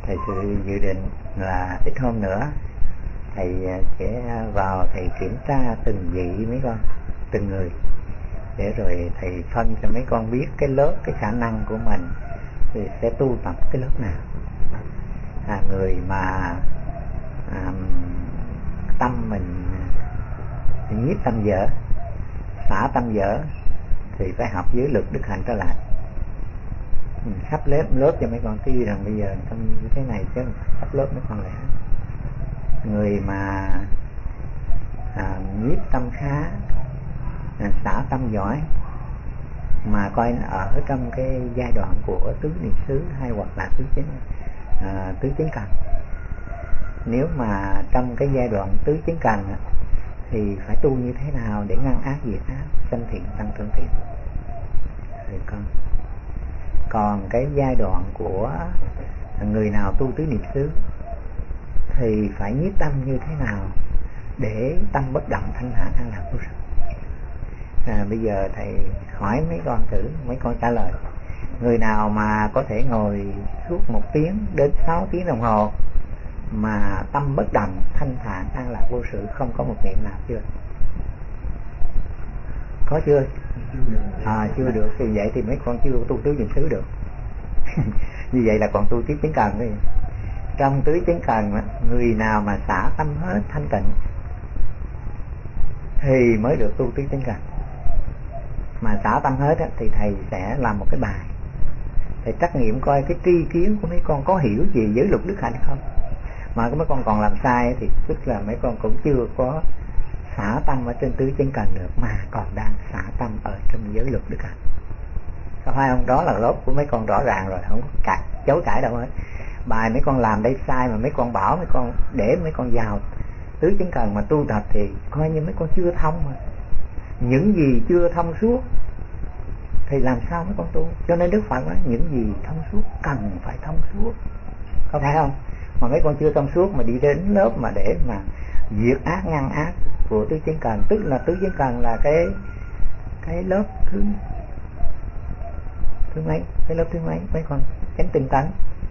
Thầy sự dự định là ít hôm nữa thầy sẽ vào thầy kiểm tra từng vị mấy con, từng người, để rồi thầy phân cho mấy con biết cái lớp, cái khả năng của mình thì sẽ tu tập cái lớp nào. Người mà tâm mình nhiếp tâm dở, xả tâm dở thì phải học giới lực đức hạnh trở lại. Mình sắp lớp cho mấy con, tuy rằng bây giờ trong như thế này chứ sắp lớp mấy con lẽ. Người mà nhiếp tâm khá, xả tâm giỏi, mà coi ở trong cái giai đoạn của tứ niệm xứ hay hoặc là tứ chính cần. Nếu mà trong cái giai đoạn tứ chính cần thì phải tu như thế nào để ngăn ác diệt ác, sanh thiện tăng trưởng thiện. Còn cái giai đoạn của người nào tu tứ niệm xứ thì phải nhiếp tâm như thế nào để tâm bất động thanh thản an lạc vô sự. Bây giờ thầy hỏi mấy con thử, mấy con trả lời. Người nào mà có thể ngồi suốt 1 tiếng đến 6 tiếng đồng hồ mà tâm bất động thanh thản an lạc vô sự, không có một niệm nào chưa? Có chưa? Chưa được. Thì vậy thì mấy con chưa tu tứ niệm xứ được. Như vậy là còn tu tiếp chính cần đi. Trong tứ chính cần, người nào mà xả tâm hết thanh tịnh thì mới được tu tứ chính cần. Mà xả tâm hết thì thầy sẽ làm một cái bài, thầy trắc nghiệm coi cái tri kiến của mấy con có hiểu gì giới luật đức hạnh không. Mà mấy con còn làm sai thì tức là mấy con cũng chưa có xả tâm ở trên tứ chính cần được, mà còn đang xả tâm ở trong giới luật đức hạnh. Có phải không? Đó là lớp của mấy con rõ ràng rồi, không có chối cãi đâu hết. Bài mấy con làm đây sai mà mấy con bảo mấy con để mấy con vào tứ chính cần mà tu tập thì coi như mấy con chưa thông mà. Những gì chưa thông suốt thì làm sao mấy con tu? Cho nên Đức Phật nói những gì thông suốt cần phải thông suốt, có phải không? Mà mấy con chưa thông suốt mà đi đến lớp mà để mà diệt ác ngăn ác của tứ chính cần, tức là tứ chính cần là cái lớp thứ mấy? Cái lớp thứ mấy? Mấy con chánh tinh tấn.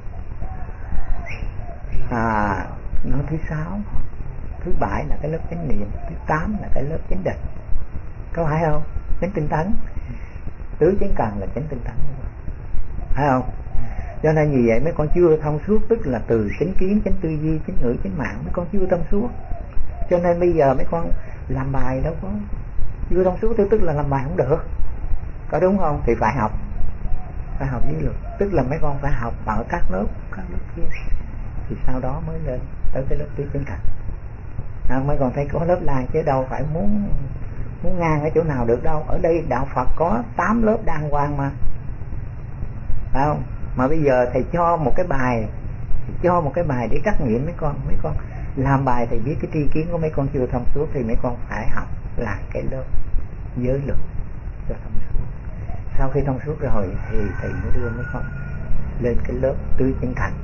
Nó thứ 6, thứ 7 là cái lớp chánh niệm, thứ 8 là cái lớp chánh định, có phải không? Chánh tinh tấn, tứ chính cần là chánh tinh tấn, phải không? Cho nên vì vậy mấy con chưa thông suốt, tức là từ chánh kiến, chánh tư duy, chánh ngữ, chánh mạng mấy con chưa thông suốt. Cho nên bây giờ mấy con làm bài đâu có chưa thông suốt, tức là làm bài không được, có đúng không? Thì phải học lý luận, tức là mấy con phải học ở các lớp kia thì sau đó mới lên tới cái lớp tứ chính cần. Mấy con thấy có lớp lai chứ đâu phải muốn ngang ở chỗ nào được đâu. Ở đây đạo Phật có 8 lớp đàng hoàng mà, phải không? Mà bây giờ thầy cho một cái bài để trắc nghiệm mấy con làm bài, thầy biết cái tri kiến của mấy con chưa thông suốt thì mấy con phải học lại cái lớp giới luật cho thông suốt. Sau khi thông suốt rồi thì thầy mới đưa mấy con lên cái lớp tứ chính cần.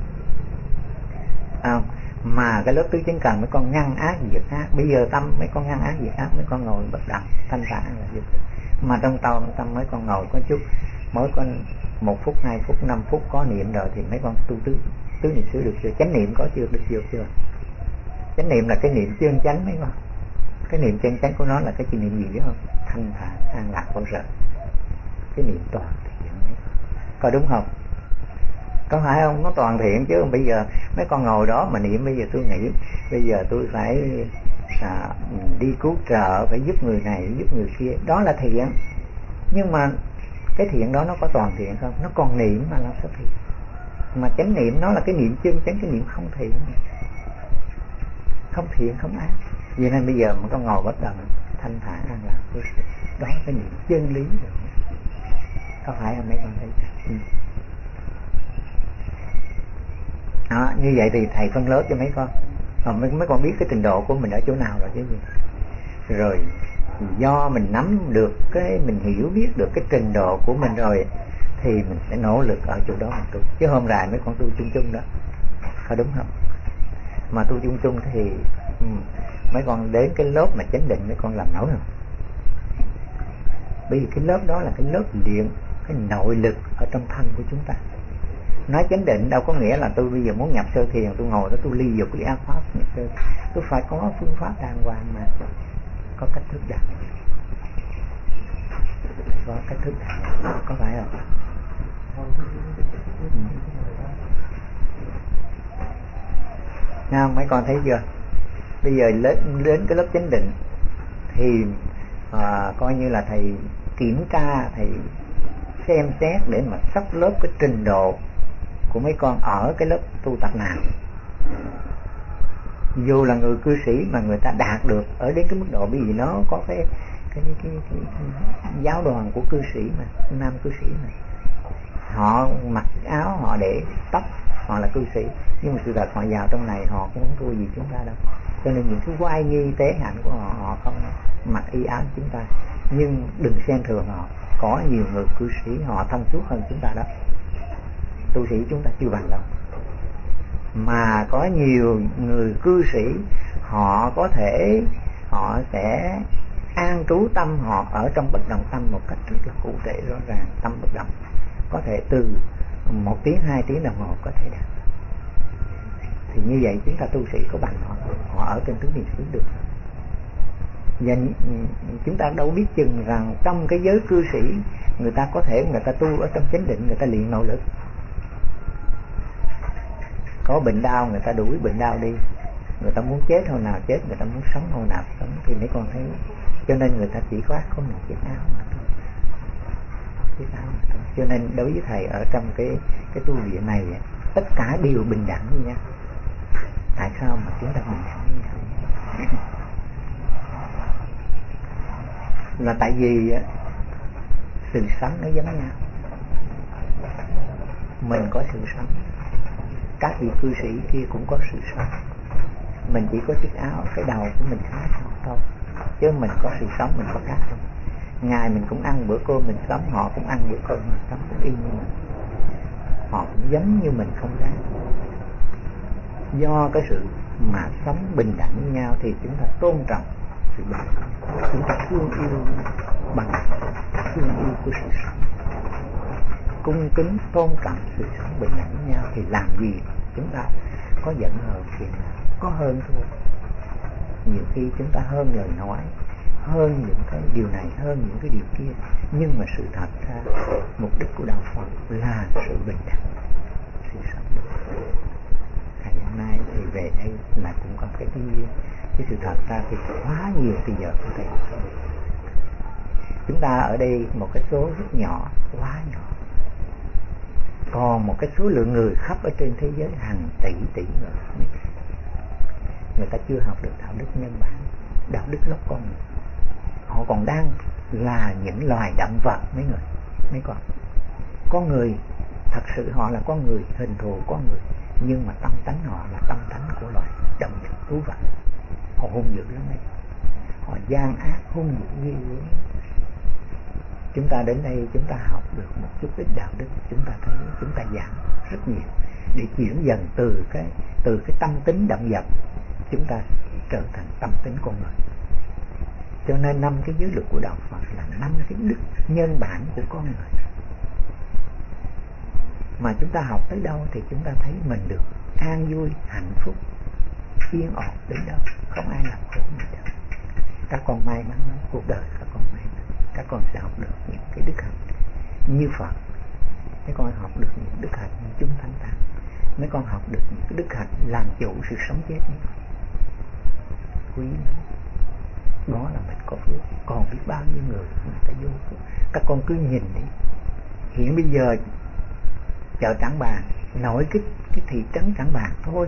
Mà cái lớp tứ chính cần mấy con ngăn ác diệt ác. Bây giờ tâm mấy con ngăn ác diệt ác, mấy con ngồi bất động thanh thản là diệt. Mà trong tâm mấy con ngồi có chút, mỗi con 1 phút, 2 phút, 5 phút có niệm rồi thì mấy con tu tứ niệm xứ được chưa? Chánh niệm có chưa? Được chưa? Chánh niệm là cái niệm chân chánh mấy con. Cái niệm chân chánh của nó là cái niệm gì biết không? Thanh thản an lạc vô sự. Cái niệm toàn thiện mấy con. Có đúng không? Có phải không? Nó toàn thiện chứ. Bây giờ mấy con ngồi đó mà niệm, bây giờ tôi nghĩ bây giờ tôi phải đi cứu trợ, phải giúp người này giúp người kia, đó là thiện. Nhưng mà cái thiện đó nó có toàn thiện không? Nó còn niệm mà làm sao thiện? Mà chánh niệm nó là cái niệm chân chánh, cái niệm không thiện, không ác. Vì nên bây giờ mà con ngồi bất động thanh thản an lạc, đó là cái niệm chân lý rồi. Có phải không mấy con thấy? Như vậy thì thầy phân lớp cho mấy con. Mấy con biết cái trình độ của mình ở chỗ nào rồi chứ gì. Rồi do mình nắm được mình hiểu biết được cái trình độ của mình rồi thì mình sẽ nỗ lực ở chỗ đó mình tu. Chứ hôm nay mấy con tu chung đó, có đúng không? Mà tu chung thì mấy con đến cái lớp mà chánh định mấy con làm nổi không? Bởi vì cái lớp đó là cái lớp luyện cái nội lực ở trong thân của chúng ta. Nói chánh định đâu có nghĩa là tôi bây giờ muốn nhập sơ thiền, tôi ngồi đó tôi ly dục ly ác pháp nhập sơ. Tôi phải có phương pháp đàng hoàng mà, có cách thức đàng hoàng, có cách thức đàng hoàng, có phải không? Mấy con thấy chưa? Bây giờ đến cái lớp chánh định thì coi như là thầy kiểm tra, thầy xem xét để mà sắp lớp cái trình độ của mấy con ở cái lớp tu tập nào. Dù là người cư sĩ mà người ta đạt được ở đến cái mức độ, bởi vì nó có cái giáo đoàn của cư sĩ mà, nam cư sĩ mà, họ mặc áo, họ để tóc, họ là cư sĩ, nhưng mà sự thật họ vào trong này họ cũng không thua gì chúng ta đâu. Cho nên những cái oai nghi tế hạnh của họ, họ không mặc y áo chúng ta. Nhưng đừng xem thường họ, có nhiều người cư sĩ họ thông suốt hơn chúng ta đó. Tu sĩ chúng ta chưa bằng đâu. Mà có nhiều người cư sĩ họ có thể, họ sẽ an trú tâm họ ở trong bất động tâm một cách rất là cụ thể rõ ràng. Tâm bất động có thể từ 1 tiếng 2 tiếng đồng hồ có thể đạt. Thì như vậy chúng ta tu sĩ có bằng họ, họ ở trên tứ niệm xứ được. Và chúng ta đâu biết chừng rằng trong cái giới cư sĩ người ta có thể, người ta tu ở trong chánh định, người ta luyện nội lực. Có bệnh đau người ta đuổi bệnh đau đi, người ta muốn chết hồi nào chết, người ta muốn sống hồi nào sống. Thì mấy con thấy, cho nên người ta chỉ khoác có một chiếc áo mà thôi, chiếc áo mà thôi. Cho nên đối với thầy ở trong cái tu viện này, tất cả đều bình đẳng với nhau. Tại sao mà chúng ta bình đẳng với nhau? Là tại vì sự sống nó giống nhau. Mình có sự sống, các vị cư sĩ kia cũng có sự sống. Mình chỉ có chiếc áo, cái đầu của mình khác thôi, chứ mình có sự sống, mình có khác không. Ngày mình cũng ăn bữa cơm mình sống, họ cũng ăn bữa cơm mình sống, cũng y như mình. Họ cũng giống như mình không khác. Do cái sự mà sống bình đẳng với nhau thì chúng ta tôn trọng sự bình đẳng, chúng ta thương yêu bằng thương yêu của sự sống, cung kính tôn trọng sự sống bình đẳng với nhau. Thì làm gì chúng ta có giận hờn chuyện nào, có hơn thua. Nhiều khi chúng ta hơn lời nói, hơn những cái điều này, hơn những cái điều kia, nhưng mà sự thật ra mục đích của đạo Phật là sự bình đẳng, sự sống bình đẳng. Ngày hôm nay thì về đây là cũng có cái sự thật ra thì quá nhiều thì giờ không thể. Chúng ta ở đây một cái số rất nhỏ, quá nhỏ. Còn một cái số lượng người khắp ở trên thế giới hàng tỷ người, người ta chưa học được đạo đức nhân bản, đạo đức lóc con người. Họ còn đang là những loài động vật mấy con người thật sự họ là con người, hình thù con người, nhưng mà tâm tánh họ là tâm tánh của loài động vật thú vật. Họ hung dữ lắm đấy, họ gian ác hung dữ ghê gớm. Chúng ta đến đây chúng ta học được một chút ít đạo đức, chúng ta thấy chúng ta giảm rất nhiều để chuyển dần từ cái tâm tính động vật chúng ta trở thành tâm tính con người. Cho nên 5 cái giới luật của đạo Phật là 5 cái đức nhân bản của con người. Mà chúng ta học tới đâu thì chúng ta thấy mình được an vui, hạnh phúc, yên ổn đến đâu, không ai làm khổ mình đâu. Các con may mắn lắm, cuộc đời các con may mắn, các con sẽ học được những cái đức hạnh như Phật. Mấy con học được những đức hạnh như chúng Thánh Tăng. Mấy con học được những cái đức hạnh làm chủ sự sống chết này. Quý lắm. Đó là mình có phước. Còn biết bao nhiêu người ta vô phước. Các con cứ nhìn đi. Hiện bây giờ chợ Trảng Bàng, nổi cái thị trấn Trảng Bàng thôi,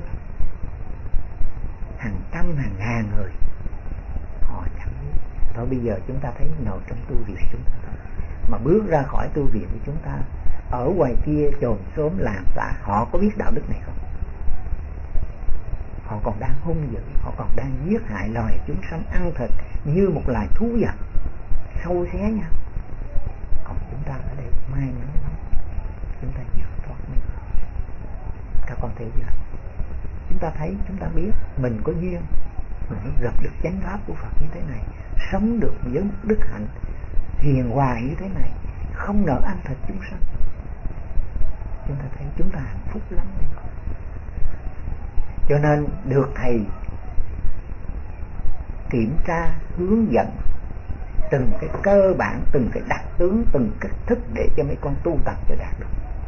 hàng trăm hàng ngàn người họ chẳng biết. Thôi bây giờ chúng ta thấy ngồi trong tu viện chúng ta thôi, mà bước ra khỏi tu viện của chúng ta, ở ngoài kia chòm xóm làng xã, họ có biết đạo đức này không? Họ còn đang hung dữ, họ còn đang giết hại loài chúng sanh, ăn thịt như một loài thú vật, sâu xé nhau. Còn chúng ta ở đây may mắn lắm, chúng ta vượt thoát mấy. Các con thấy chưa? Chúng ta thấy, chúng ta biết mình có duyên, mình mới gặp được chánh pháp của Phật như thế này, sống được với đức hạnh hiền hòa như thế này, không nợ ăn thịt chúng sanh. chúng ta thấy chúng ta hạnh phúc lắm. Cho nên được thầy kiểm tra hướng dẫn từng cái cơ bản, từng cái đặc tướng, từng cách thức để cho mấy con tu tập cho đạt được.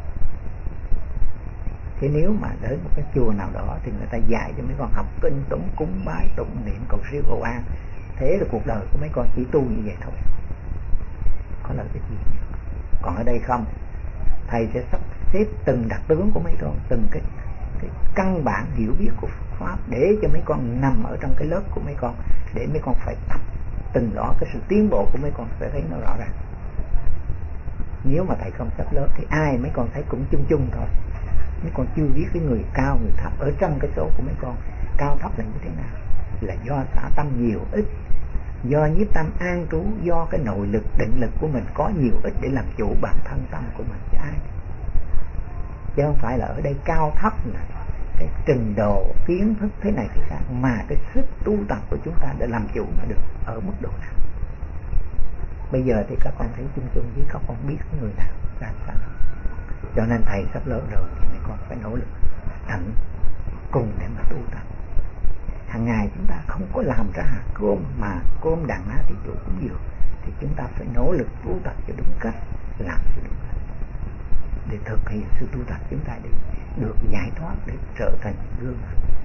Chứ nếu mà đến một cái chùa nào đó thì người ta dạy cho mấy con học kinh tụng cúng bái tụng niệm cầu siêu cầu an, thế là cuộc đời của mấy con chỉ tu như vậy thôi, có lợi cái gì. Còn ở đây không, thầy sẽ sắp xếp từng đặc tướng của mấy con, từng cái căn bản hiểu biết của pháp để cho mấy con nằm ở trong cái lớp của mấy con, để mấy con phải tập từng đó, cái sự tiến bộ của mấy con sẽ thấy nó rõ ràng. Nếu mà thầy không sắp lớp thì ai mấy con thấy cũng chung chung thôi. Mấy con chưa biết cái người cao người thấp ở trong cái số của mấy con cao thấp là như thế nào, là do xả tâm nhiều ít, do nhiếp tâm an trú, do cái nội lực định lực của mình có nhiều ít để làm chủ bản thân tâm của mình cho ai. Chứ không phải là ở đây cao thấp là cái trình độ kiến thức thế này thế khác, mà cái sức tu tập của chúng ta để làm chủ nó được ở mức độ nào. Bây giờ thì các con thấy chung chung chứ các con biết người nào ra sao. Cho nên thầy sắp lớn rồi thì mấy con phải nỗ lực tận cùng để mà tu tập. Hàng ngày chúng ta không có làm ra hạt cơm, mà cơm đàn á thì chủ cũng nhiều, thì chúng ta phải nỗ lực tu tập cho đúng cách, làm cho đúng cách để thực hiện sự tu tập chúng ta để được giải thoát, để trở thành gương.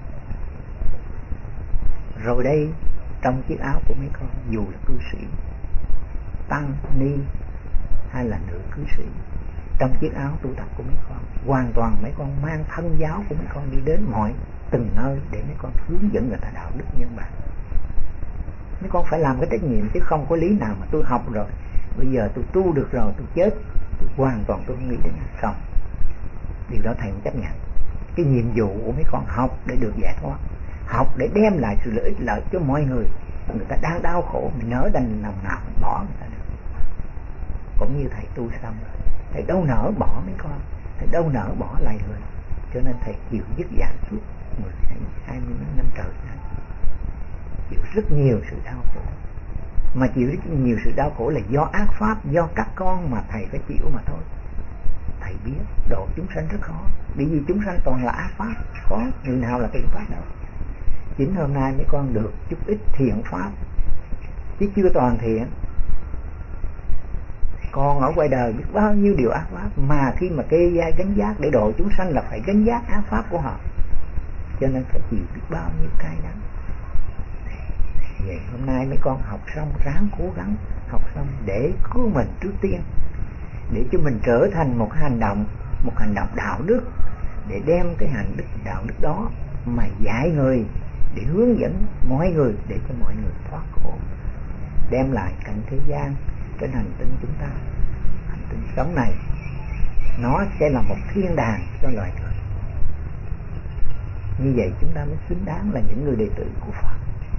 Rồi đây trong chiếc áo của mấy con, dù là cư sĩ, tăng ni hay là nữ cư sĩ, trong chiếc áo tu tập của mấy con, hoàn toàn mấy con mang thân giáo của mấy con đi đến mọi từng nơi để mấy con hướng dẫn người ta đạo đức nhân bản. Mấy con phải làm cái trách nhiệm, chứ không có lý nào mà tôi học rồi, bây giờ tôi tu được rồi tôi chết, tôi hoàn toàn tôi không nghĩ đến không. Điều đó thầy không chấp nhận. Cái nhiệm vụ của mấy con học để được giải thoát, học để đem lại sự lợi ích lợi cho mọi người. Người ta đang đau khổ, mình nỡ đành lòng nào mình bỏ người ta được. Cũng như thầy tu xong rồi, thầy đâu nỡ bỏ mấy con, thầy đâu nỡ bỏ lại người. Cho nên thầy chịu dứt giảm suốt 20 năm trời này, chịu rất nhiều sự đau khổ. Mà chịu rất nhiều sự đau khổ là do ác pháp, do các con mà thầy phải chịu mà thôi. Thầy biết độ chúng sanh rất khó, bởi vì chúng sanh toàn là ác pháp, có người nào là thiện pháp đâu. Chính hôm nay mấy con được chút ít thiện pháp, chứ chưa toàn thiện. Còn ở ngoài đời biết bao nhiêu điều ác pháp, mà khi mà kê vai gánh vác để độ chúng sanh là phải gánh vác ác pháp của họ. Cho nên phải chịu biết bao nhiêu cay đắng. Vậy hôm nay mấy con học xong, ráng cố gắng học xong để cứu mình trước tiên, để cho mình trở thành một hành động đạo đức, để đem cái hành đức đạo đức đó mà dạy người, để hướng dẫn mọi người, để cho mọi người thoát khổ, đem lại cảnh thế gian trên hành tinh chúng ta, hành tinh sống này nó sẽ là một thiên đàng cho loài người. Như vậy chúng ta mới xứng đáng là những người đệ tử của Phật.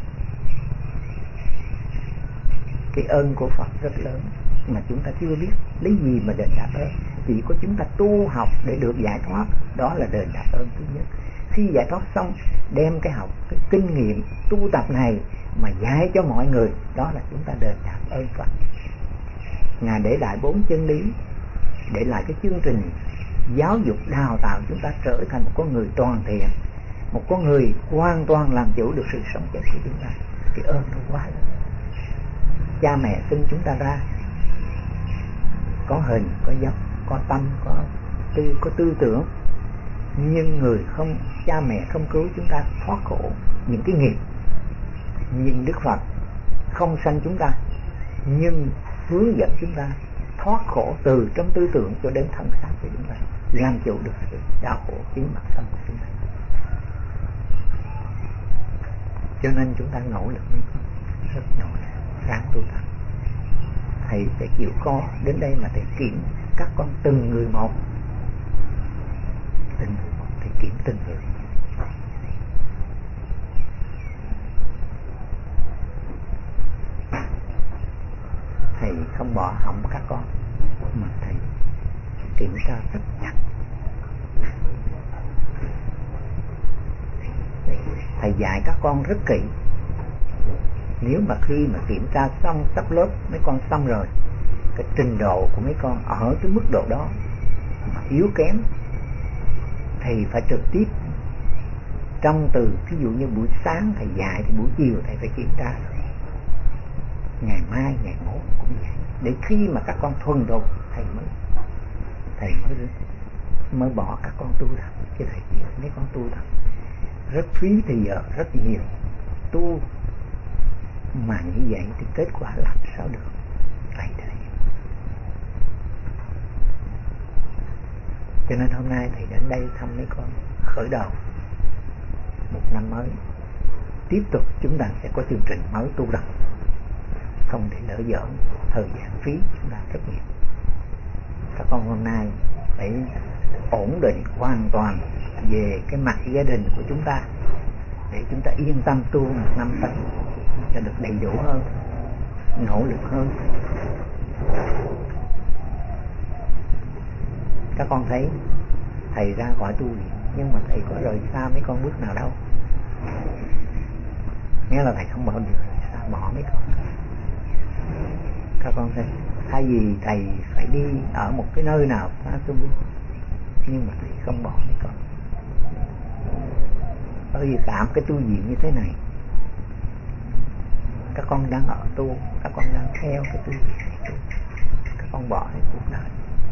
Cái ơn của Phật rất lớn mà chúng ta chưa biết lấy gì mà đền đáp ơn. Chỉ có chúng ta tu học để được giải thoát, đó là đền đáp ơn thứ nhất. Khi giải thoát xong, đem cái học, cái kinh nghiệm tu tập này mà dạy cho mọi người, đó là chúng ta đền đáp ơn Phật. Ngài để lại 4 chân lý, để lại cái chương trình giáo dục đào tạo chúng ta trở thành một con người toàn thiện, một con người hoàn toàn làm chủ được sự sống chết của chúng ta. Cái ơn nó quá lớn. Cha mẹ sinh chúng ta ra có hình, có dáng, có tâm, có tư tưởng, nhưng cha mẹ không cứu chúng ta thoát khổ những cái nghiệp. Nhưng Đức Phật không sanh chúng ta, nhưng hướng dẫn chúng ta thoát khổ từ trong tư tưởng cho đến thân xác của chúng ta, làm chủ được sự đau khổ chính bản thân của chúng ta. Cho nên chúng ta nỗ lực, rất nỗ lực, ráng tu tập. Thầy sẽ chịu khó đến đây mà thầy kiểm các con từng người một, thầy kiểm từng người. Thầy không bỏ hỏng các con, mà thầy kiểm tra rất chặt. Thầy dạy các con rất kỹ. Nếu mà khi mà kiểm tra xong, sắp lớp mấy con xong rồi, cái trình độ của mấy con ở cái mức độ đó mà yếu kém, thầy phải trực tiếp trong từ, ví dụ như buổi sáng thầy dạy thì buổi chiều thầy phải kiểm tra, ngày mai ngày mốt cũng vậy, để khi mà các con thuần thục thầy mới bỏ các con tu thật. Chứ thầy biết mấy con tu thật rất phí thì giờ rất nhiều, tu mà như vậy thì kết quả làm sao được. Vậy đấy. Cho nên hôm nay thầy đến đây thăm mấy con khởi đầu một năm mới. Tiếp tục chúng ta sẽ có chương trình mới tu tập, không để lỡ dở thời gian phí chúng ta rất nhiều. Các con hôm nay phải ổn định hoàn toàn về cái mặt gia đình của chúng ta, để chúng ta yên tâm tu một năm tới cho được đầy đủ hơn, nỗ lực hơn. Các con thấy thầy ra khỏi tu viện, nhưng mà thầy có rời xa mấy con bước nào đâu. Nghĩa là thầy không bao giờ rời xa bỏ mấy con. Các con thấy thay vì thầy phải đi ở một cái nơi nào xa xôi, nhưng mà thầy không bỏ mấy con. Bởi vì cả một cái tu viện như thế này, các con đang ở tu, các con đang theo cái tu viện này tu, các con bỏ hết cuộc đời.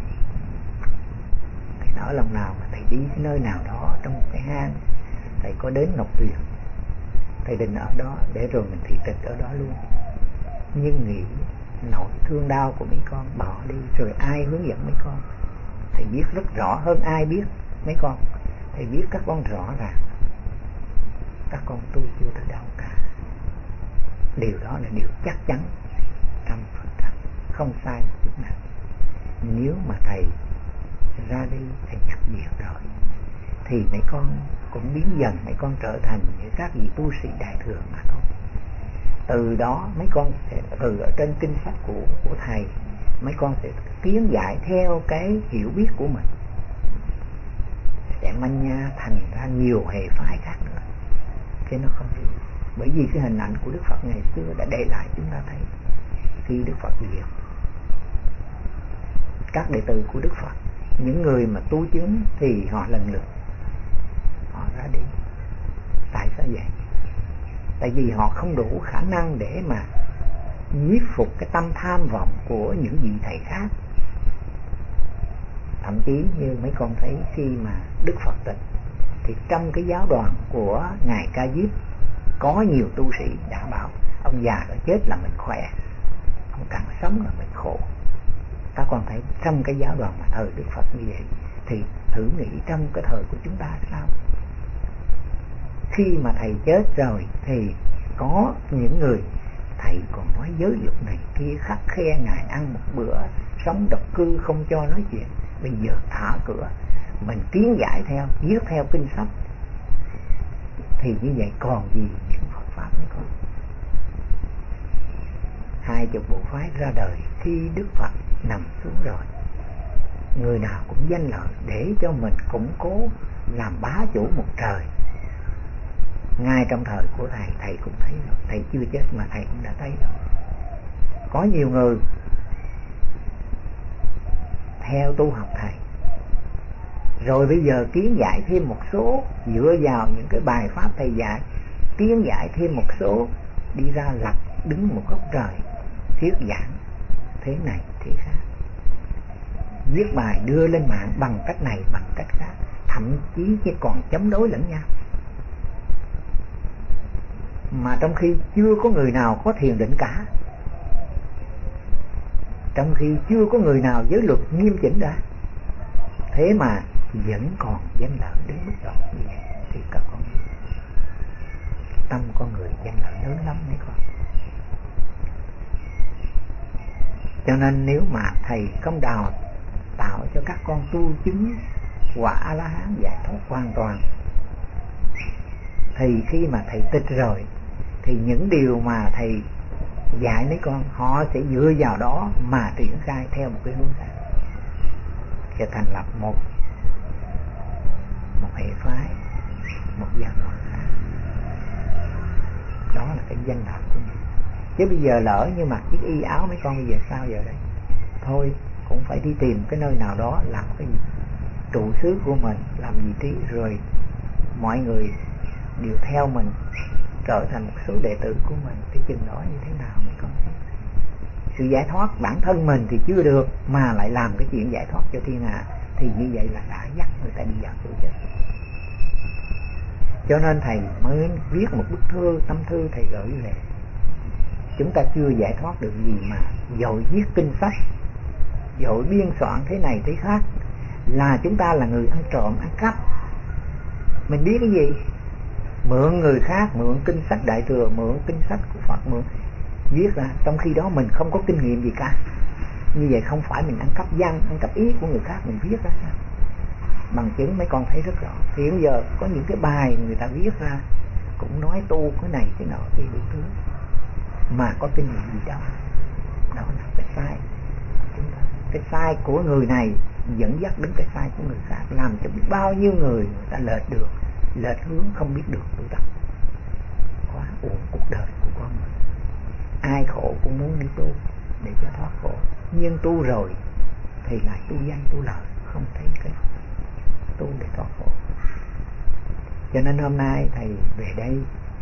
Thầy nói lòng nào mà thầy đi cái nơi nào đó trong một cái hang, thầy có đến Ngọc Tuyền, thầy định ở đó để rồi mình thị tịch ở đó luôn. Nhưng nghĩ nỗi thương đau của mấy con bỏ đi, rồi ai hướng dẫn mấy con? Thầy biết rất rõ hơn ai biết mấy con. Thầy biết các con rõ ràng các con tu chưa tới đâu cả. Điều đó là điều chắc chắn 100%, không sai một chút nào. Nếu mà thầy ra đi, thầy nhập viện rồi, thì mấy con cũng biến dần mấy con trở thành những các vị tu sĩ đại thừa mà thôi. Từ đó mấy con sẽ từ ở trên kinh sách của thầy, mấy con sẽ tiến giải theo cái hiểu biết của mình, sẽ manh nha thành ra nhiều hệ phái khác nữa. Chứ nó không gì. Bởi vì cái hình ảnh của Đức Phật ngày xưa đã để lại chúng ta thấy, khi Đức Phật diệt, các đệ tử của Đức Phật, những người mà tu chứng thì họ lần lượt họ ra đi. Tại sao vậy? Tại vì họ không đủ khả năng để mà nhiếp phục cái tâm tham vọng của những vị thầy khác. Thậm chí như mấy con thấy khi mà Đức Phật tịch, thì trong cái giáo đoàn của Ngài Ca Diếp có nhiều tu sĩ đã bảo ông già đã chết là mình khỏe, ông càng sống là mình khổ. Các con thấy trong cái giáo đoàn mà thời Đức Phật như vậy, thì thử nghĩ trong cái thời của chúng ta sao? Khi mà thầy chết rồi thì có những người thầy còn nói giới luật này kia, khắt khe Ngài ăn một bữa, sống độc cư không cho nói chuyện. Bây giờ thả cửa, mình tiến giải theo, viết theo kinh sách, thì như vậy còn gì những Phật Pháp nữa con? 20 bộ phái ra đời khi Đức Phật nằm xuống rồi, người nào cũng danh lợi để cho mình củng cố làm bá chủ một trời. Ngay trong thời của thầy cũng thấy rồi, thầy chưa chết mà thầy cũng đã thấy rồi. Có nhiều người theo tu học thầy, rồi bây giờ tiến giải thêm một số, dựa vào những cái bài pháp thầy dạy, tiến giải thêm một số, đi ra lập đứng một góc trời, thuyết giảng thế này thế khác, viết bài đưa lên mạng bằng cách này bằng cách khác, thậm chí chỉ còn chống đối lẫn nhau. Mà trong khi chưa có người nào có thiền định cả, trong khi chưa có người nào giới luật nghiêm chỉnh đã, thế mà vẫn còn danh lợi đến mức độ như vậy, thì các con biết tâm con người danh lợi lớn lắm mấy con. Cho nên nếu mà thầy không đào tạo cho các con tu chứng quả A-la-hán giải thoát hoàn toàn, thì khi mà thầy tịch rồi, thì những điều mà thầy dạy mấy con, họ sẽ dựa vào đó mà triển khai theo một cái hướng khác, sẽ thành lập một hệ phái, một giáo đoàn khác. Đó là cái danh lợi của mình. Chứ bây giờ lỡ như mặc chiếc y áo mấy con bây giờ sao giờ đây? Thôi cũng phải đi tìm cái nơi nào đó làm cái gì, trụ xứ của mình, làm vị trí, rồi mọi người đều theo mình, trở thành một số đệ tử của mình, thì chừng đó như thế nào mấy con thấy? Sự giải thoát bản thân mình thì chưa được, mà lại làm cái chuyện giải thoát cho thiên hạ, thì như vậy là đã dắt người ta đi vào chỗ chết. Cho nên thầy mới viết một bức thư, tâm thư thầy gửi về. Chúng ta chưa giải thoát được gì mà vội viết kinh sách, vội biên soạn thế này thế khác, là chúng ta là người ăn trộm, ăn cắp. Mình biết cái gì? Mượn người khác, mượn kinh sách Đại Thừa, mượn kinh sách của Phật, mượn viết ra, trong khi đó mình không có kinh nghiệm gì cả. Như vậy không phải mình ăn cắp văn, ăn cắp ý của người khác, mình viết ra sao? Bằng chứng mấy con thấy rất rõ. Thì bây giờ có những cái bài người ta viết ra cũng nói tu cái này cái nọ cái đủ thứ, mà có kinh nghiệm gì đâu. Đó là cái sai của chúng ta. Cái sai của người này dẫn dắt đến cái sai của người khác, làm cho biết bao nhiêu người ta lệch được, lệch hướng, không biết được tu tập. Quá uổng cuộc đời của con người. Ai khổ cũng muốn đi tu để cho thoát khổ, nhưng tu rồi thì lại tu danh tu lợi, không thấy cái tu để thoát khổ. Cho nên hôm nay thầy về đây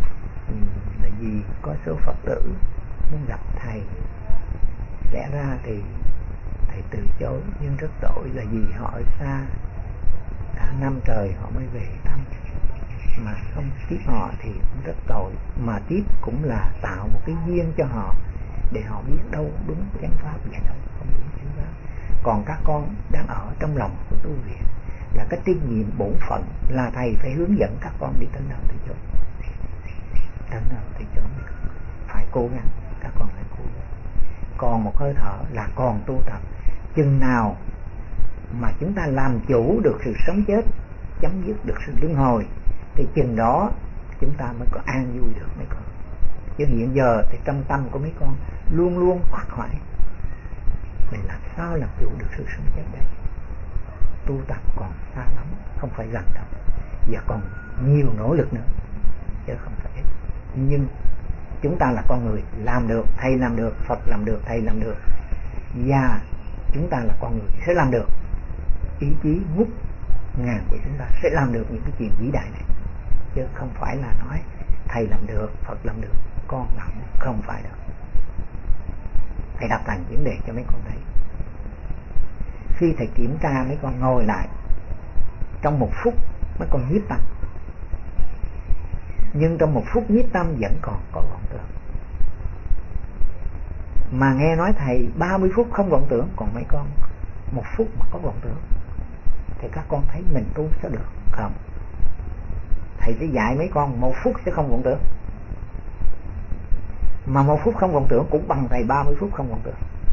là vì có số Phật tử muốn gặp thầy. Lẽ ra thì thầy từ chối, nhưng rất tội là vì họ ở xa, cả năm trời họ mới về thăm, mà không tiếp họ thì cũng rất tội. Mà tiếp cũng là tạo một cái duyên cho họ, để họ biết đâu đúng chánh pháp và đâu không đúng chánh pháp. Còn các con đang ở trong lòng của tu viện, là cái trách nhiệm bổn phận là thầy phải hướng dẫn các con đi tới đâu tới chỗ. Tới đâu tới chỗ phải cố gắng, các con phải cố gắng. Còn một hơi thở là còn tu tập. Chừng nào mà chúng ta làm chủ được sự sống chết, chấm dứt được sự luân hồi, thì chừng đó chúng ta mới có an vui được mấy con. Chứ hiện giờ thì trong tâm của mấy con luôn luôn khoác khoải, mình làm sao làm chủ được sự sống chết đây? Tu tập còn xa lắm, không phải gần đâu, và còn nhiều nỗ lực nữa chứ không phải ít. Nhưng chúng ta là con người, làm được, thầy làm được, Phật làm được, thầy làm được, và chúng ta là con người sẽ làm được. Ý chí ngút ngàn của chúng ta sẽ làm được những cái chuyện vĩ đại này, chứ không phải là nói thầy làm được, Phật làm được, con làm không phải đâu. Thầy đặt thành vấn đề cho mấy con thấy. Khi thầy kiểm tra mấy con ngồi lại, trong một phút mấy con nhiếp tâm, nhưng trong một phút nhiếp tâm vẫn còn có vọng tưởng. Mà nghe nói thầy 30 phút không vọng tưởng, còn mấy con một phút mà có vọng tưởng, thì các con thấy mình tu sẽ được không? Thầy sẽ dạy mấy con một phút sẽ không vọng tưởng, mà một phút không vọng tưởng cũng bằng thầy 30 phút không vọng tưởng.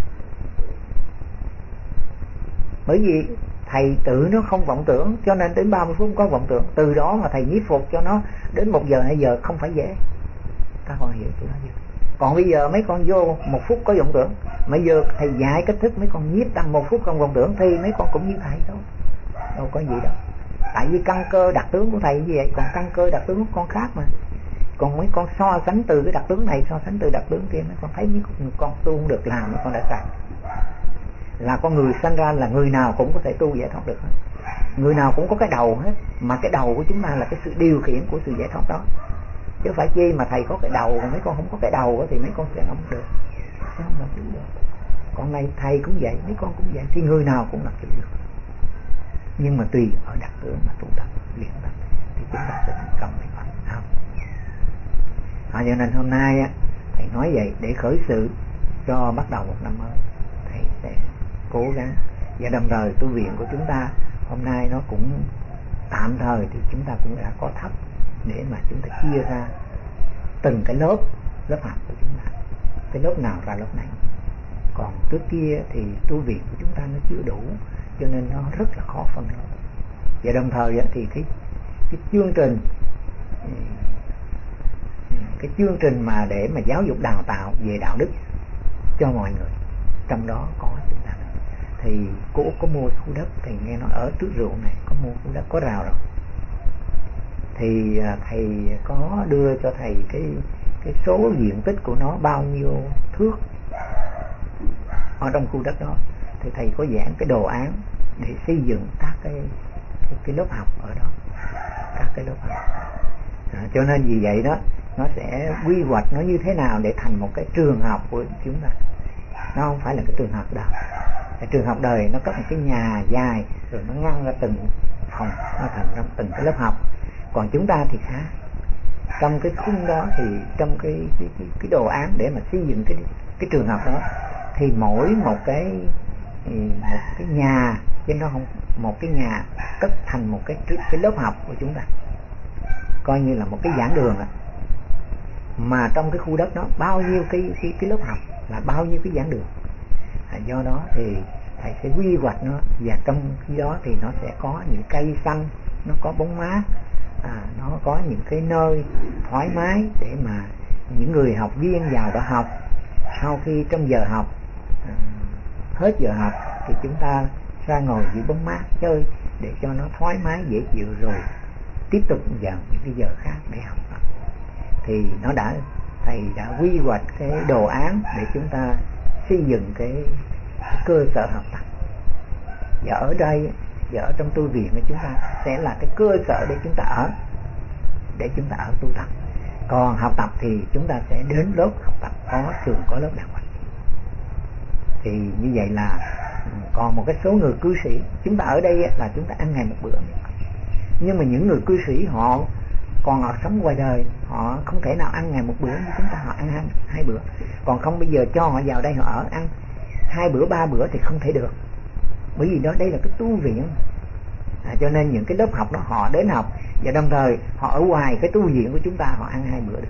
Bởi vì thầy tự nó không vọng tưởng, cho nên đến 30 phút có vọng tưởng. Từ đó mà thầy nhiếp phục cho nó đến 1 giờ 2 giờ không phải dễ. Các con hiểu chưa? Còn bây giờ mấy con vô 1 phút có vọng tưởng, bây giờ thầy dạy cách thức mấy con nhiếp tâm 1 phút không vọng tưởng, thì mấy con cũng như thầy đâu, đâu có gì đâu. Tại vì căn cơ đặc tướng của thầy như vậy, còn căn cơ đặc tướng của con khác mà. Còn mấy con so sánh từ cái đặc tướng này, so sánh từ đặc tướng kia, mấy con thấy mấy con tu không được làm, mấy con đã sai. Là con người sanh ra là người nào cũng có thể tu giải thoát được hết, người nào cũng có cái đầu hết, mà cái đầu của chúng ta là cái sự điều khiển của sự giải thoát đó. Chứ phải chi mà thầy có cái đầu, mấy con không có cái đầu thì mấy con sẽ không được, sẽ không làm chủ được. Còn này thầy cũng vậy, mấy con cũng vậy, thì người nào cũng làm chủ được. Nhưng mà tùy ở đặc tướng mà tu tập, luyện tập thì chúng ta sẽ thành công hay không. Cho nên hôm nay thầy nói vậy để khởi sự cho bắt đầu một năm mới. Thầy sẽ cố gắng, và đồng thời tu viện của chúng ta hôm nay nó cũng tạm thời thì chúng ta cũng đã có thấp, để mà chúng ta chia ra từng cái lớp học của chúng ta, cái lớp nào ra lớp này. Còn trước kia thì tu viện của chúng ta nó chưa đủ, cho nên nó rất là khó phân lớp. Và đồng thời thì cái chương trình mà để mà giáo dục đào tạo về đạo đức cho mọi người, trong đó có chúng ta này. Thì cô có mua khu đất, thì nghe nói ở trước ruộng này có mua khu đất có rào rồi, thì thầy có đưa cho thầy cái số diện tích của nó bao nhiêu thước ở trong khu đất đó. Thì thầy có giảng cái đồ án để xây dựng các cái lớp học ở đó, các cái lớp học. Cho nên vì vậy đó, nó sẽ quy hoạch nó như thế nào để thành một cái trường học của chúng ta. Nó không phải là cái trường học đời. Cái trường học đời nó có một cái nhà dài rồi nó ngăn ra từng phòng, nó thành ra từng cái lớp học. Còn chúng ta thì khác. Trong cái khung đó thì trong cái đồ án để mà xây dựng cái trường học đó thì mỗi một cái nhà, chứ nó không một cái nhà cất thành một cái lớp học của chúng ta, coi như là một cái giảng đường ạ. Mà trong cái khu đất đó bao nhiêu cái lớp học là bao nhiêu cái giảng đường. Do đó thì thầy sẽ quy hoạch nó, và trong khi đó thì nó sẽ có những cây xanh, nó có bóng mát, nó có những cái nơi thoải mái để mà những người học viên vào đó học. Sau khi trong giờ học, hết giờ học thì chúng ta ra ngồi dưới bóng mát chơi để cho nó thoải mái dễ chịu, rồi tiếp tục vào những cái giờ khác để học. Thì thầy đã quy hoạch cái đồ án để chúng ta xây dựng cái cơ sở học tập. Và ở đây, và ở trong tu viện của chúng ta sẽ là cái cơ sở để chúng ta ở tu tập. Còn học tập thì chúng ta sẽ đến lớp học tập, có trường có lớp đàng hoàng. Thì như vậy là còn một cái số người cư sĩ, chúng ta ở đây là chúng ta ăn ngày một bữa. Nhưng mà những người cư sĩ họ còn họ sống ngoài đời, họ không thể nào ăn ngày một bữa như chúng ta, họ ăn hai bữa. Còn không bây giờ cho họ vào đây họ ở ăn 2 bữa 3 bữa thì không thể được. Bởi vì đó đây là cái tu viện. Cho nên những cái lớp học đó họ đến học, và đồng thời họ ở ngoài cái tu viện của chúng ta họ ăn 2 bữa được.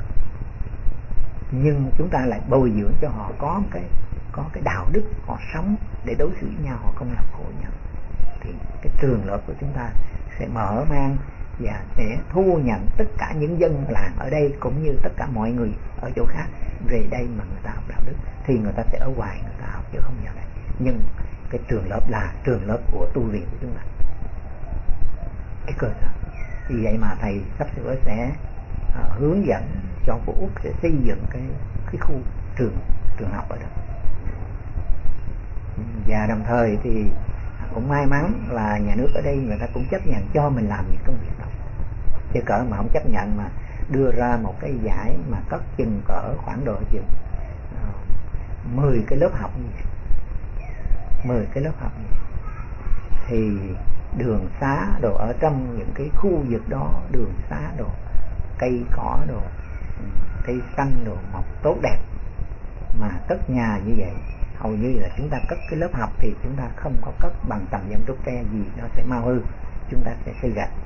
Nhưng chúng ta lại bồi dưỡng cho họ có cái đạo đức, họ sống để đối xử với nhau, họ không làm khổ nhau. Thì cái trường lớp của chúng ta sẽ mở mang và sẽ thu nhận tất cả những dân làng ở đây cũng như tất cả mọi người ở chỗ khác về đây mà người ta học đạo đức, thì người ta sẽ ở ngoài người ta học chứ không vào đây. Nhưng cái trường lớp là trường lớp của tu viện của chúng ta, cái cơ sở. Vì vậy mà thầy sắp sửa sẽ hướng dẫn cho cô Út sẽ xây dựng cái khu trường học ở đó. Và đồng thời thì cũng may mắn là nhà nước ở đây người ta cũng chấp nhận cho mình làm những công việc đó, chứ cỡ mà không chấp nhận mà đưa ra một cái giải mà cất chừng cỡ khoảng độ chừng 10 cái lớp học như vậy, 10 cái lớp học như vậy, thì đường xá đồ ở trong những cái khu vực đó, đường xá đồ, cây cỏ đồ, cây xanh đồ mọc tốt đẹp, mà cất nhà như vậy hầu như là chúng ta cất cái lớp học thì chúng ta không có cất bằng tầm dăm trúc tre gì, nó sẽ mau hư, chúng ta sẽ xây gạch.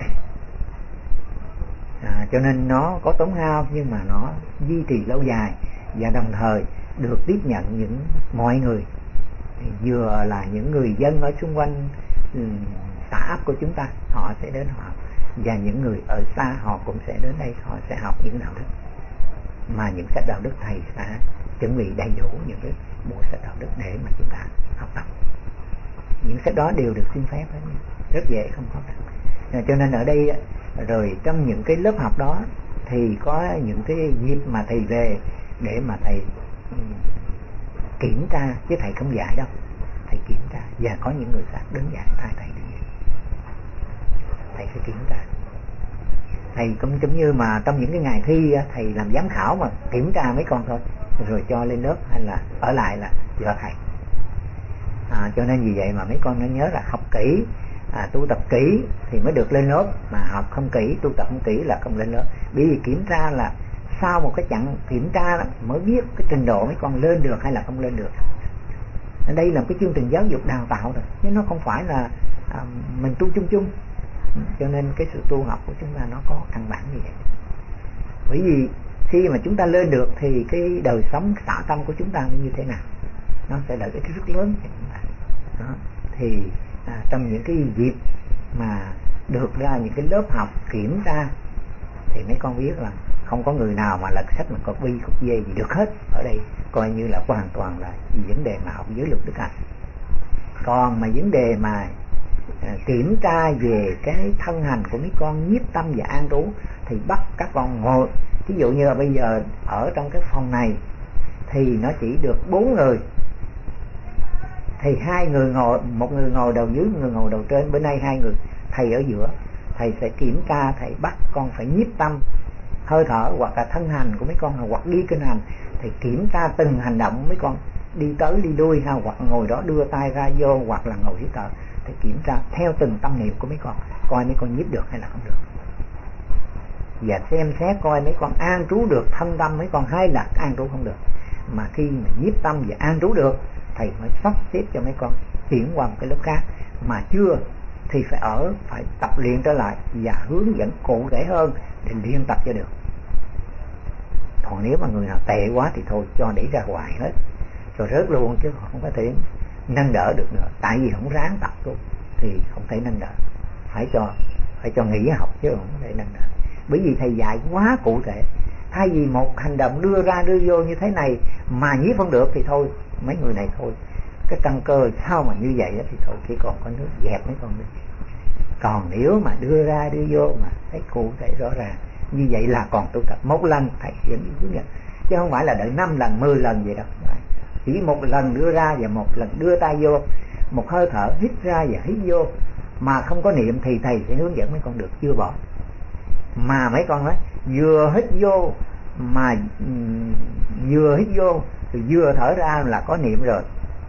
Cho nên nó có tốn hao nhưng mà nó duy trì lâu dài, và đồng thời được tiếp nhận những mọi người, vừa là những người dân ở xung quanh xã ấp của chúng ta, họ sẽ đến họ, và những người ở xa họ cũng sẽ đến đây, họ sẽ học những đạo đức. Mà những sách đạo đức thầy sẽ chuẩn bị đầy đủ những cái bộ sách đạo đức để mà chúng ta học tập. Những sách đó đều được xin phép hết, rất dễ, không khó khăn. Cho nên ở đây rồi trong những cái lớp học đó thì có những cái dịp mà thầy về để mà thầy kiểm tra, chứ thầy không dạy đâu, thầy kiểm tra, và có những người khác đến dạy thay thầy đến dạy. Thầy sẽ kiểm tra. Thầy cũng giống như mà trong những cái ngày thi thầy làm giám khảo mà kiểm tra mấy con thôi, rồi cho lên lớp hay là ở lại là do thầy. Cho nên vì vậy mà mấy con nó nhớ là học kỹ, tu tập kỹ thì mới được lên lớp, mà học không kỹ, tu tập không kỹ là không lên lớp. Bởi vì kiểm tra là sau một cái chặng kiểm tra đó mới biết cái trình độ mấy con lên được hay là không lên được. Đây là cái chương trình giáo dục đào tạo rồi, chứ nó không phải là mình tu chung chung. Cho nên cái sự tu học của chúng ta nó có căn bản như vậy. Bởi vì khi mà chúng ta lên được thì cái đời sống xã tâm của chúng ta như thế nào, nó sẽ lợi ích rất lớn cho chúng ta. Đó. Thì trong những cái dịp mà được ra những cái lớp học kiểm tra thì mấy con biết là không có người nào mà lật sách mà copy gì được hết. Ở đây coi như là hoàn toàn là vấn đề mà học giới luật đức hạnh. Còn mà vấn đề mà kiểm tra về cái thân hành của mấy con nhiếp tâm và an trú thì bắt các con ngồi. Ví dụ như là bây giờ ở trong cái phòng này thì nó chỉ được 4 người, thì 2 người ngồi, một người ngồi đầu dưới, một người ngồi đầu trên. Bên đây 2 người, thầy ở giữa, thầy sẽ kiểm tra, thầy bắt con phải nhiếp tâm hơi thở hoặc là thân hành của mấy con, hoặc đi kinh hành, thầy kiểm tra từng hành động mấy con đi tới đi lui ha, hoặc ngồi đó đưa tay ra vô, hoặc là ngồi hít thở, thầy kiểm tra theo từng tâm niệm của mấy con, coi mấy con nhiếp được hay là không được, và xem xét coi mấy con an trú được thân tâm mấy con hay là an trú không được. Mà khi mà nhiếp tâm và an trú được, thầy mới sắp xếp cho mấy con chuyển qua một cái lớp khác, mà chưa thì phải tập luyện trở lại và hướng dẫn cụ thể hơn để luyện tập cho được. Còn nếu mà người nào tệ quá thì thôi cho đẩy ra ngoài hết, cho rớt luôn, chứ không có thể nâng đỡ được nữa. Tại vì không ráng tập luôn thì không thể nâng đỡ, phải cho nghỉ học chứ không thể nâng đỡ. Bởi vì thầy dạy quá cụ thể, thay vì một hành động đưa ra đưa vô như thế này mà nhiếp không được thì thôi, mấy người này thôi, cái căn cơ sao mà như vậy thì thôi, chỉ còn có nước dẹp mấy con đi. Còn nếu mà đưa ra đưa vô mà thấy cụ thể rõ ràng như vậy là còn tu tập. Một lần thầy hướng dẫn, chứ không phải là đợi 5 lần 10 lần vậy đâu. Chỉ một lần đưa ra và một lần đưa tay vô, một hơi thở hít ra và hít vô mà không có niệm thì thầy sẽ hướng dẫn mấy con được, chưa bỏ. Mà mấy con nói vừa hít vô mà vừa hít vô thì vừa thở ra là có niệm rồi,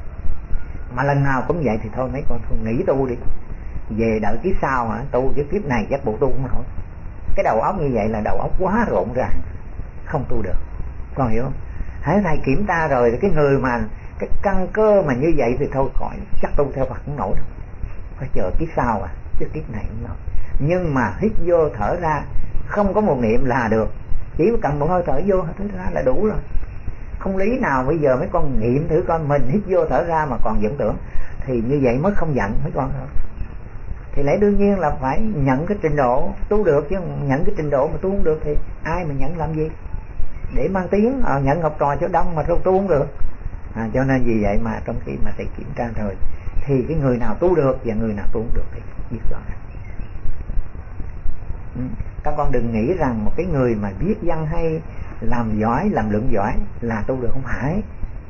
mà lần nào cũng vậy thì thôi mấy con thôi nghỉ tu đi, về đợi kiếp sau hả tu, chứ kiếp này chắc bộ tu không nổi. Cái đầu óc như vậy là đầu óc quá rộn ràng, không tu được, con hiểu không? Hãy thầy kiểm tra rồi, cái người mà cái căn cơ mà như vậy thì thôi khỏi, chắc tu theo Phật không nổi đâu, phải chờ kiếp sau chứ kiếp này không nổi. Nhưng mà hít vô thở ra không có một niệm là được, chỉ cần một hơi thở vô hơi thở ra là đủ rồi. Không lý nào bây giờ mấy con nghiệm thử coi, mình hít vô thở ra mà còn vọng tưởng thì như vậy mới không giận mấy con. Thì lẽ đương nhiên là phải nhận cái trình độ tu được, chứ nhận cái trình độ mà tu không được thì ai mà nhận làm gì, để mang tiếng nhận học trò cho đông mà tu không được. Cho nên vì vậy mà trong khi mà thầy kiểm tra rồi thì cái người nào tu được và người nào tu không được thì biết rõ ràng. Các con đừng nghĩ rằng một cái người mà viết văn hay, làm giỏi, làm luận giỏi là tu được, không phải.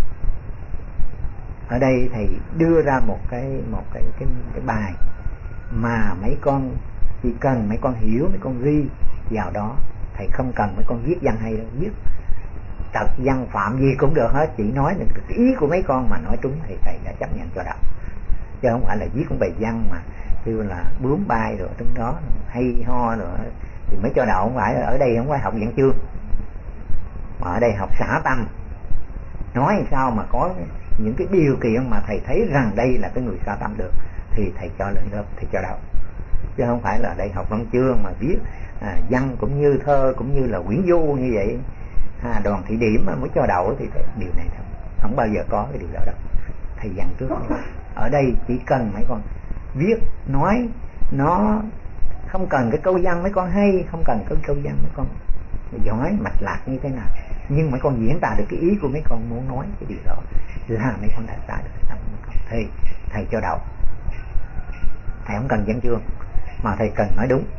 Ở đây thầy đưa ra một cái bài mà mấy con chỉ cần mấy con hiểu, mấy con ghi vào đó, thầy không cần mấy con viết văn hay đâu, viết trật văn phạm gì cũng được hết, chỉ nói được cái ý của mấy con mà nói trúng thì thầy đã chấp nhận cho đọc, chứ không phải là viết một bài văn mà kêu là bướm bay rồi trong đó hay ho rồi thì mới cho đậu. Không phải, ở đây không phải học văn chương mà ở đây học xả tâm, nói sao mà có những cái điều kiện mà thầy thấy rằng đây là cái người xả tâm được thì thầy cho lên lớp, thầy cho đậu, chứ không phải là đây học văn chương mà viết văn cũng như thơ cũng như là quyển du như vậy. Đoàn thị điểm mới cho đậu thì điều này không bao giờ có cái điều đó đâu, thầy dặn trước. Ở đây chỉ cần mấy con viết nói nó không cần cái câu văn mấy con hay, không cần cái câu văn mấy con giỏi mạch lạc như thế nào, nhưng mấy con diễn tả được cái ý của mấy con muốn nói, cái điều đó là mấy con đã xả được tâm thì thầy cho đậu. Thầy không cần văn chương mà thầy cần nói đúng.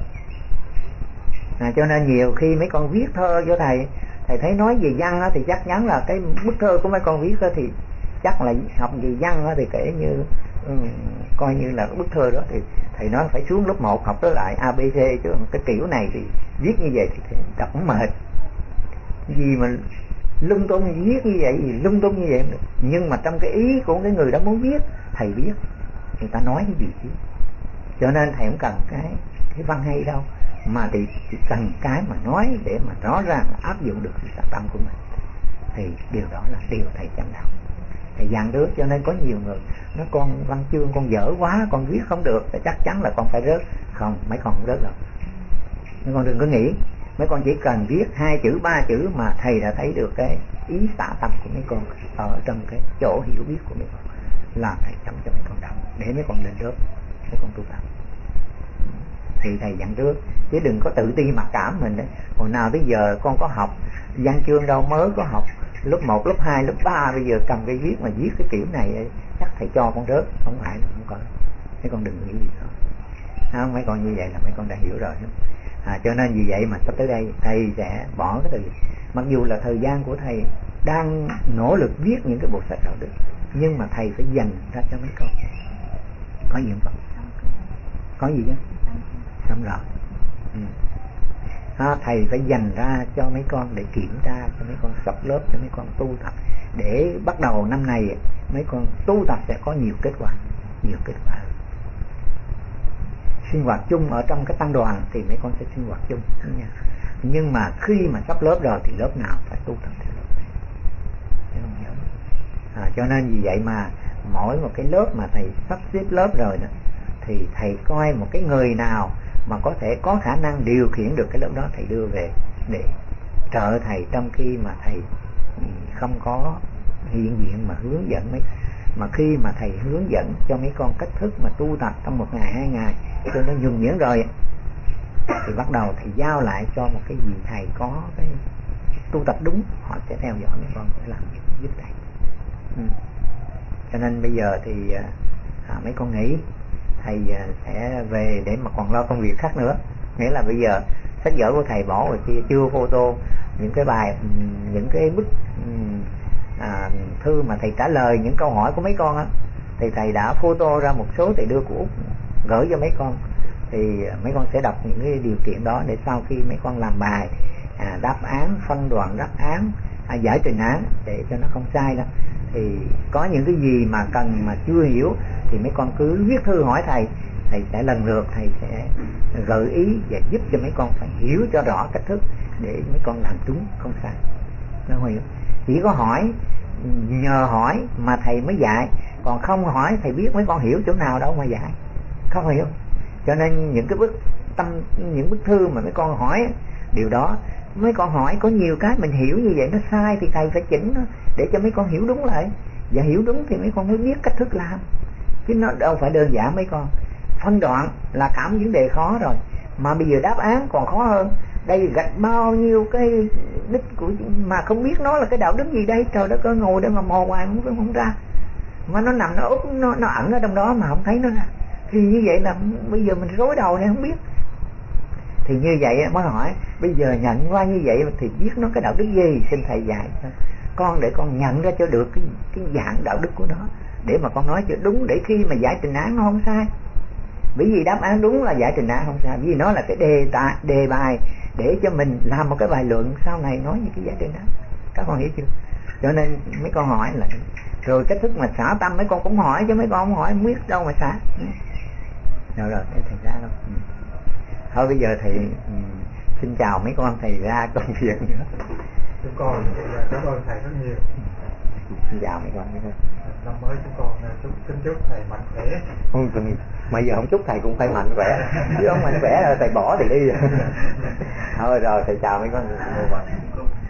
Cho nên nhiều khi mấy con viết thơ cho thầy thấy nói về văn thì chắc chắn là cái bức thơ của mấy con viết thì chắc là học về văn thì kể như coi như là bức thơ đó thì thầy nói phải xuống lớp 1 học tới lại ABC, chứ cái kiểu này thì viết như vậy thì đọc cũng mệt, gì mà lung tung viết như vậy, gì lung tung như vậy. Nhưng mà trong cái ý của cái người đó muốn viết, thầy biết người ta nói cái gì chứ. Cho nên thầy không cần cái văn hay đâu, mà thì chỉ cần cái mà nói để mà rõ ràng áp dụng được cái tâm của mình thì điều đó là điều thầy chăm đạo, thầy dặn trước. Cho nên có nhiều người nói con văn chương con dở quá, con viết không được thì chắc chắn là con phải rớt. Không, mấy con không rớt đâu, mấy con đừng có nghĩ. Mấy con chỉ cần viết 2 chữ 3 chữ mà thầy đã thấy được cái ý xả tâm của mấy con ở trong cái chỗ hiểu biết của mấy con, là thầy chăm cho mấy con đọc để mấy con lên lớp, mấy con tu tập. Thì thầy dặn trước, chứ đừng có tự ti mặc cảm mình đấy. Hồi nào tới giờ con có học văn chương đâu, mới có học lớp 1, lớp 2, lớp 3, bây giờ cầm cái viết mà viết cái kiểu này chắc thầy cho con rớt. Không phải, không có. Mấy con đừng nghĩ gì đó. Không, mấy con như vậy là mấy con đã hiểu rồi. Cho nên vì vậy mà sắp tới đây thầy sẽ bỏ cái thời, mặc dù là thời gian của thầy đang nỗ lực viết những cái bộ sách đạo đức, nhưng mà thầy phải dành ra cho mấy con. Có gì không? Có gì chứ? Xong rồi. Thầy phải dành ra cho mấy con để kiểm tra, cho mấy con sắp lớp, cho mấy con tu tập, để bắt đầu năm này mấy con tu tập sẽ có nhiều kết quả, nhiều kết quả. Sinh hoạt chung ở trong cái tăng đoàn thì mấy con sẽ sinh hoạt chung nha. Nhưng mà khi mà sắp lớp rồi thì lớp nào phải tu tập theo lớp này. Cho nên vì vậy mà mỗi một cái lớp mà thầy sắp xếp lớp rồi đó, thì thầy coi một cái người nào mà có thể có khả năng điều khiển được cái lớp đó, thầy đưa về để trợ thầy trong khi mà thầy không có hiện diện mà hướng dẫn mấy. Mà khi mà thầy hướng dẫn cho mấy con cách thức mà tu tập trong 1 ngày 2 ngày cho nó nhuần nhuyễn rồi thì bắt đầu thầy giao lại cho một cái gì thầy có cái tu tập đúng, họ sẽ theo dõi mấy con để làm giúp thầy. Cho nên bây giờ thì mấy con nghĩ thầy sẽ về để mà còn lo công việc khác nữa. Nghĩa là bây giờ sách vở của thầy bỏ rồi kia, chưa photo những cái bài, những cái bức thư mà thầy trả lời những câu hỏi của mấy con á, thì thầy đã photo ra một số, thầy đưa của Úc gửi cho mấy con. Thì mấy con sẽ đọc những cái điều kiện đó để sau khi mấy con làm bài đáp án, phân đoạn đáp án, giải trình án để cho nó không sai đâu. Thì có những cái gì mà cần mà chưa hiểu thì mấy con cứ viết thư hỏi thầy, thầy sẽ lần lượt thầy sẽ gợi ý và giúp cho mấy con phải hiểu cho rõ cách thức để mấy con làm đúng, không sai. Nó hiểu. Chỉ có hỏi, nhờ hỏi mà thầy mới dạy, còn không hỏi thầy biết mấy con hiểu chỗ nào đâu mà dạy, không hiểu. Cho nên những cái những bức thư mà mấy con hỏi điều đó, mấy con hỏi có nhiều cái mình hiểu như vậy nó sai thì thầy phải chỉnh nó để cho mấy con hiểu đúng lại, và hiểu đúng thì mấy con mới biết cách thức làm, chứ nó đâu phải đơn giản. Mấy con phân đoạn là cả một vấn đề khó rồi, mà bây giờ đáp án còn khó hơn. Đây gạch bao nhiêu cái đích của mà không biết nó là cái đạo đức gì đây, trời đất ơi, ngồi đây mà mò hoài không ra, mà nó nằm nó úp nó ẩn ở trong đó mà không thấy nó ra. Thì như vậy là bây giờ mình rối đầu này không biết. Thì như vậy mới hỏi, bây giờ nhận qua như vậy thì biết nó cái đạo đức gì, xin thầy dạy con để con nhận ra cho được cái dạng đạo đức của nó, để mà con nói cho đúng, để khi mà giải trình án nó không sai. Bởi vì đáp án đúng là giải trình án không sai, vì nó là cái đề bài để cho mình làm một cái bài luận sau này nói như cái giải trình án. Các con hiểu chưa? Cho nên mấy con hỏi là rồi cách thức mà xả tâm mấy con cũng hỏi, chứ mấy con không hỏi không biết đâu mà xả. Rồi để thầy ra đâu. Thôi bây giờ thầy xin chào mấy con, thầy ra công việc nữa. Chúng con cảm ơn thầy rất nhiều. Xin chào mấy con. Năm mới chúng con kính chúc thầy mạnh khỏe. Mà giờ không chúc thầy cũng phải mạnh khỏe, chứ không mạnh khỏe là thầy bỏ thì đi. Thôi rồi thầy chào mấy con.